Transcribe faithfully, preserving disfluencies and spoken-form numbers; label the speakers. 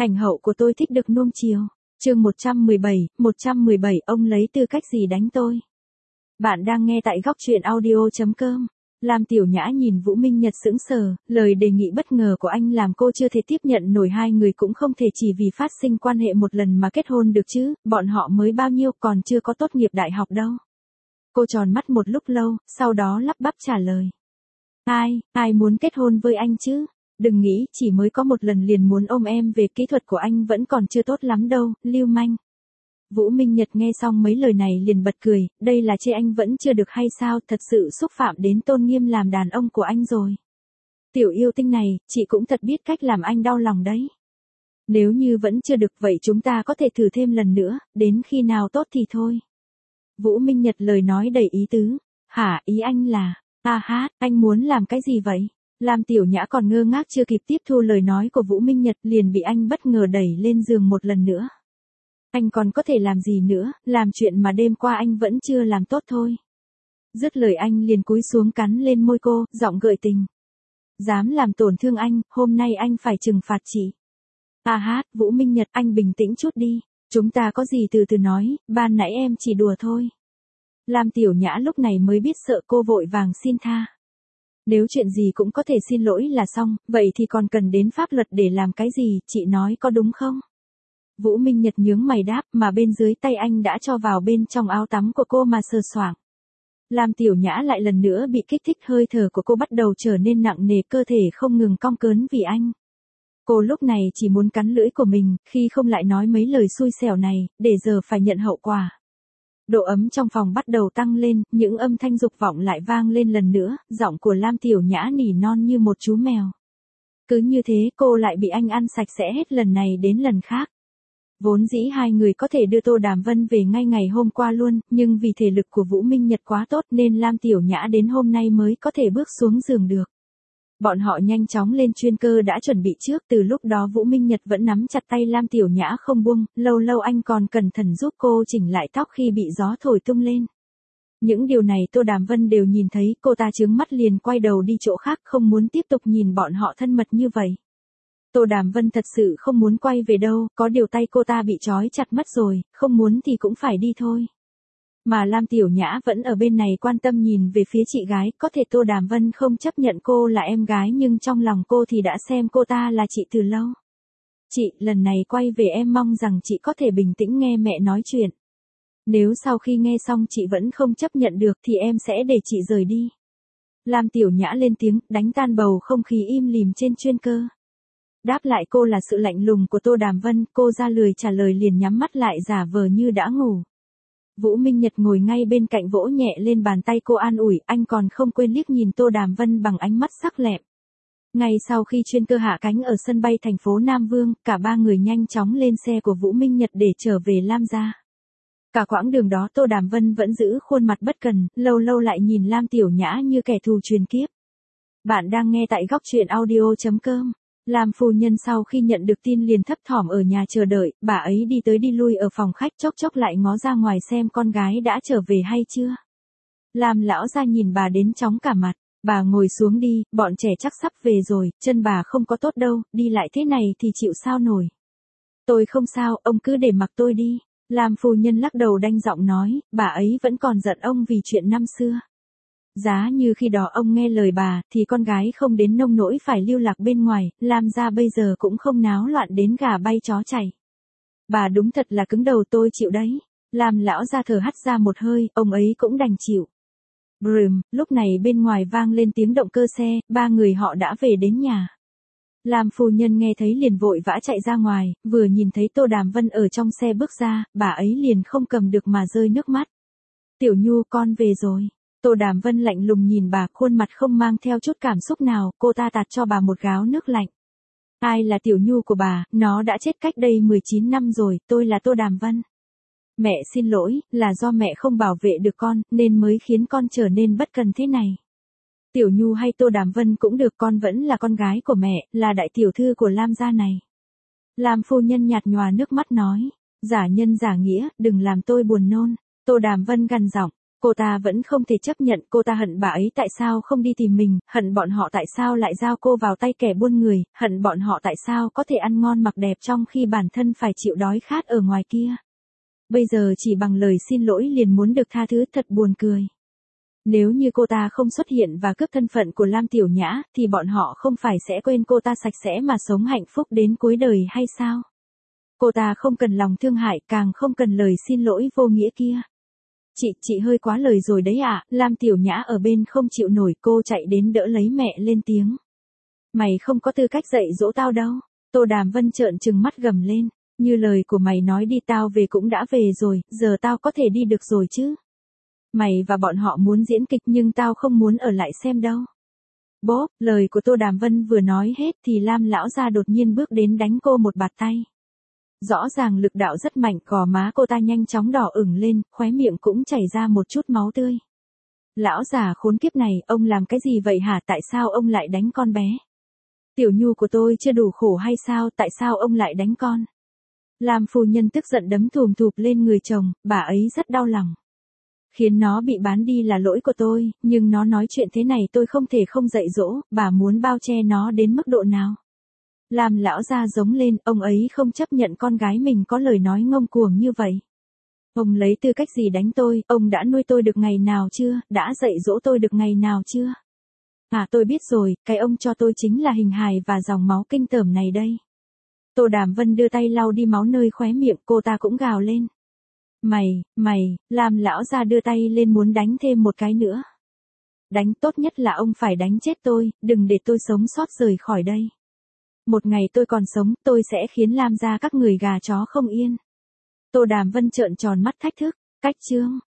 Speaker 1: Ảnh hậu của tôi thích được nuông chiều. Chương một trăm mười bảy, một trăm mười bảy ông lấy tư cách gì đánh tôi? Bạn đang nghe tại góc truyện audio chấm com. Lam Tiểu Nhã nhìn Vũ Minh Nhật sững sờ, lời đề nghị bất ngờ của anh làm cô chưa thể tiếp nhận nổi, hai người cũng không thể chỉ vì phát sinh quan hệ một lần mà kết hôn được chứ, bọn họ mới bao nhiêu còn chưa có tốt nghiệp đại học đâu. Cô tròn mắt một lúc lâu, sau đó lắp bắp trả lời. Ai, ai muốn kết hôn với anh chứ? Đừng nghĩ chỉ mới có một lần liền muốn ôm em về, kỹ thuật của anh vẫn còn chưa tốt lắm đâu, lưu manh. Vũ Minh Nhật nghe xong mấy lời này liền bật cười, đây là chê anh vẫn chưa được hay sao, thật sự xúc phạm đến tôn nghiêm làm đàn ông của anh rồi. Tiểu yêu tinh này, chị cũng thật biết cách làm anh đau lòng đấy. Nếu như vẫn chưa được vậy chúng ta có thể thử thêm lần nữa, đến khi nào tốt thì thôi. Vũ Minh Nhật lời nói đầy ý tứ. Hả, ý anh là, a hát, anh muốn làm cái gì vậy? Lam Tiểu Nhã còn ngơ ngác chưa kịp tiếp thu lời nói của Vũ Minh Nhật liền bị anh bất ngờ đẩy lên giường một lần nữa. Anh còn có thể làm gì nữa, làm chuyện mà đêm qua anh vẫn chưa làm tốt thôi. Dứt lời anh liền cúi xuống cắn lên môi cô, giọng gợi tình. Dám làm tổn thương anh, hôm nay anh phải trừng phạt chị. A hát, Vũ Minh Nhật, anh bình tĩnh chút đi, chúng ta có gì từ từ nói, ban nãy em chỉ đùa thôi. Lam Tiểu Nhã lúc này mới biết sợ, cô vội vàng xin tha. Nếu chuyện gì cũng có thể xin lỗi là xong, vậy thì còn cần đến pháp luật để làm cái gì, chị nói có đúng không? Vũ Minh Nhật nhướng mày đáp, mà bên dưới tay anh đã cho vào bên trong áo tắm của cô mà sờ soạng. Lam Tiểu Nhã lại lần nữa bị kích thích, hơi thở của cô bắt đầu trở nên nặng nề, cơ thể không ngừng cong cớn vì anh. Cô lúc này chỉ muốn cắn lưỡi của mình, khi không lại nói mấy lời xui xẻo này, để giờ phải nhận hậu quả. Độ ấm trong phòng bắt đầu tăng lên, những âm thanh dục vọng lại vang lên lần nữa, giọng của Lam Tiểu Nhã nỉ non như một chú mèo. Cứ như thế cô lại bị anh ăn sạch sẽ hết lần này đến lần khác. Vốn dĩ hai người có thể đưa Tô Đàm Vân về ngay ngày hôm qua luôn, nhưng vì thể lực của Vũ Minh Nhật quá tốt nên Lam Tiểu Nhã đến hôm nay mới có thể bước xuống giường được. Bọn họ nhanh chóng lên chuyên cơ đã chuẩn bị trước, từ lúc đó Vũ Minh Nhật vẫn nắm chặt tay Lam Tiểu Nhã không buông, lâu lâu anh còn cẩn thận giúp cô chỉnh lại tóc khi bị gió thổi tung lên. Những điều này Tô Đàm Vân đều nhìn thấy, cô ta trướng mắt liền quay đầu đi chỗ khác, không muốn tiếp tục nhìn bọn họ thân mật như vậy. Tô Đàm Vân thật sự không muốn quay về đâu, có điều tay cô ta bị trói chặt mất rồi, không muốn thì cũng phải đi thôi. Mà Lam Tiểu Nhã vẫn ở bên này quan tâm nhìn về phía chị gái, có thể Tô Đàm Vân không chấp nhận cô là em gái nhưng trong lòng cô thì đã xem cô ta là chị từ lâu. Chị, lần này quay về em mong rằng chị có thể bình tĩnh nghe mẹ nói chuyện. Nếu sau khi nghe xong chị vẫn không chấp nhận được thì em sẽ để chị rời đi. Lam Tiểu Nhã lên tiếng, đánh tan bầu không khí im lìm trên chuyên cơ. Đáp lại cô là sự lạnh lùng của Tô Đàm Vân, cô ra lười trả lời liền nhắm mắt lại giả vờ như đã ngủ. Vũ Minh Nhật ngồi ngay bên cạnh vỗ nhẹ lên bàn tay cô an ủi, anh còn không quên liếc nhìn Tô Đàm Vân bằng ánh mắt sắc lẹm. Ngay sau khi chuyên cơ hạ cánh ở sân bay thành phố Nam Vương, cả ba người nhanh chóng lên xe của Vũ Minh Nhật để trở về Lam gia. Cả quãng đường đó Tô Đàm Vân vẫn giữ khuôn mặt bất cần, lâu lâu lại nhìn Lam Tiểu Nhã như kẻ thù truyền kiếp. Bạn đang nghe tại góc truyện audio chấm com. Lam phu nhân sau khi nhận được tin liền thấp thỏm ở nhà chờ đợi, bà ấy đi tới đi lui ở phòng khách, chốc chốc lại ngó ra ngoài xem con gái đã trở về hay chưa. Lam lão gia nhìn bà đến chóng cả mặt, bà ngồi xuống đi, bọn trẻ chắc sắp về rồi, chân bà không có tốt đâu, đi lại thế này thì chịu sao nổi. Tôi không sao, ông cứ để mặc tôi đi. Lam phu nhân lắc đầu đanh giọng nói, bà ấy vẫn còn giận ông vì chuyện năm xưa. Giá như khi đó ông nghe lời bà, thì con gái không đến nông nỗi phải lưu lạc bên ngoài, Lam gia bây giờ cũng không náo loạn đến gà bay chó chảy. Bà đúng thật là cứng đầu, tôi chịu đấy. Lam lão gia thở hắt ra một hơi, ông ấy cũng đành chịu. Brừm, lúc này bên ngoài vang lên tiếng động cơ xe, ba người họ đã về đến nhà. Lam phu nhân nghe thấy liền vội vã chạy ra ngoài, vừa nhìn thấy Tô Đàm Vân ở trong xe bước ra, bà ấy liền không cầm được mà rơi nước mắt. Tiểu Nhu, con về rồi. Tô Đàm Vân lạnh lùng nhìn bà, khuôn mặt không mang theo chút cảm xúc nào, cô ta tạt cho bà một gáo nước lạnh. Ai là Tiểu Nhu của bà, nó đã chết cách đây mười chín năm rồi, tôi là Tô Đàm Vân. Mẹ xin lỗi, là do mẹ không bảo vệ được con, nên mới khiến con trở nên bất cần thế này. Tiểu Nhu hay Tô Đàm Vân cũng được, con vẫn là con gái của mẹ, là đại tiểu thư của Lam gia này. Lam phu nhân nhạt nhòa nước mắt nói, giả nhân giả nghĩa, đừng làm tôi buồn nôn. Tô Đàm Vân gằn giọng, Cô ta vẫn không thể chấp nhận, cô ta hận bà ấy tại sao không đi tìm mình, hận bọn họ tại sao lại giao cô vào tay kẻ buôn người, hận bọn họ tại sao có thể ăn ngon mặc đẹp trong khi bản thân phải chịu đói khát ở ngoài kia. Bây giờ chỉ bằng lời xin lỗi liền muốn được tha thứ, thật buồn cười. Nếu như cô ta không xuất hiện và cướp thân phận của Lam Tiểu Nhã, thì bọn họ không phải sẽ quên cô ta sạch sẽ mà sống hạnh phúc đến cuối đời hay sao? Cô ta không cần lòng thương hại, càng không cần lời xin lỗi vô nghĩa kia. Chị, chị hơi quá lời rồi đấy ạ, à. Lam Tiểu Nhã ở bên không chịu nổi, cô chạy đến đỡ lấy mẹ lên tiếng. Mày không có tư cách dạy dỗ tao đâu. Tô Đàm Vân trợn trừng mắt gầm lên, như lời của mày nói đi, tao về cũng đã về rồi, giờ tao có thể đi được rồi chứ. Mày và bọn họ muốn diễn kịch nhưng tao không muốn ở lại xem đâu. Bốp, lời của Tô Đàm Vân vừa nói hết thì Lam lão gia đột nhiên bước đến đánh cô một bạt tay. Rõ ràng lực đạo rất mạnh, gò má cô ta nhanh chóng đỏ ửng lên, khóe miệng cũng chảy ra một chút máu tươi. Lão già khốn kiếp này, ông làm cái gì vậy hả, tại sao ông lại đánh con bé? Tiểu Nhu của tôi chưa đủ khổ hay sao, tại sao ông lại đánh con? Lam phu nhân tức giận đấm thùm thụp lên người chồng, bà ấy rất đau lòng. Khiến nó bị bán đi là lỗi của tôi, nhưng nó nói chuyện thế này tôi không thể không dạy dỗ, bà muốn bao che nó đến mức độ nào? Lam lão gia giống lên, ông ấy không chấp nhận con gái mình có lời nói ngông cuồng như vậy. Ông lấy tư cách gì đánh tôi, ông đã nuôi tôi được ngày nào chưa, đã dạy dỗ tôi được ngày nào chưa? À tôi biết rồi, cái ông cho tôi chính là hình hài và dòng máu kinh tởm này đây. Tô Đàm Vân đưa tay lau đi máu nơi khóe miệng, cô ta cũng gào lên. Mày, mày, Lam lão gia đưa tay lên muốn đánh thêm một cái nữa. Đánh, tốt nhất là ông phải đánh chết tôi, đừng để tôi sống sót rời khỏi đây. Một ngày tôi còn sống, tôi sẽ khiến Lam gia các người gà chó không yên. Tô Đàm Vân trợn tròn mắt thách thức, cách chương.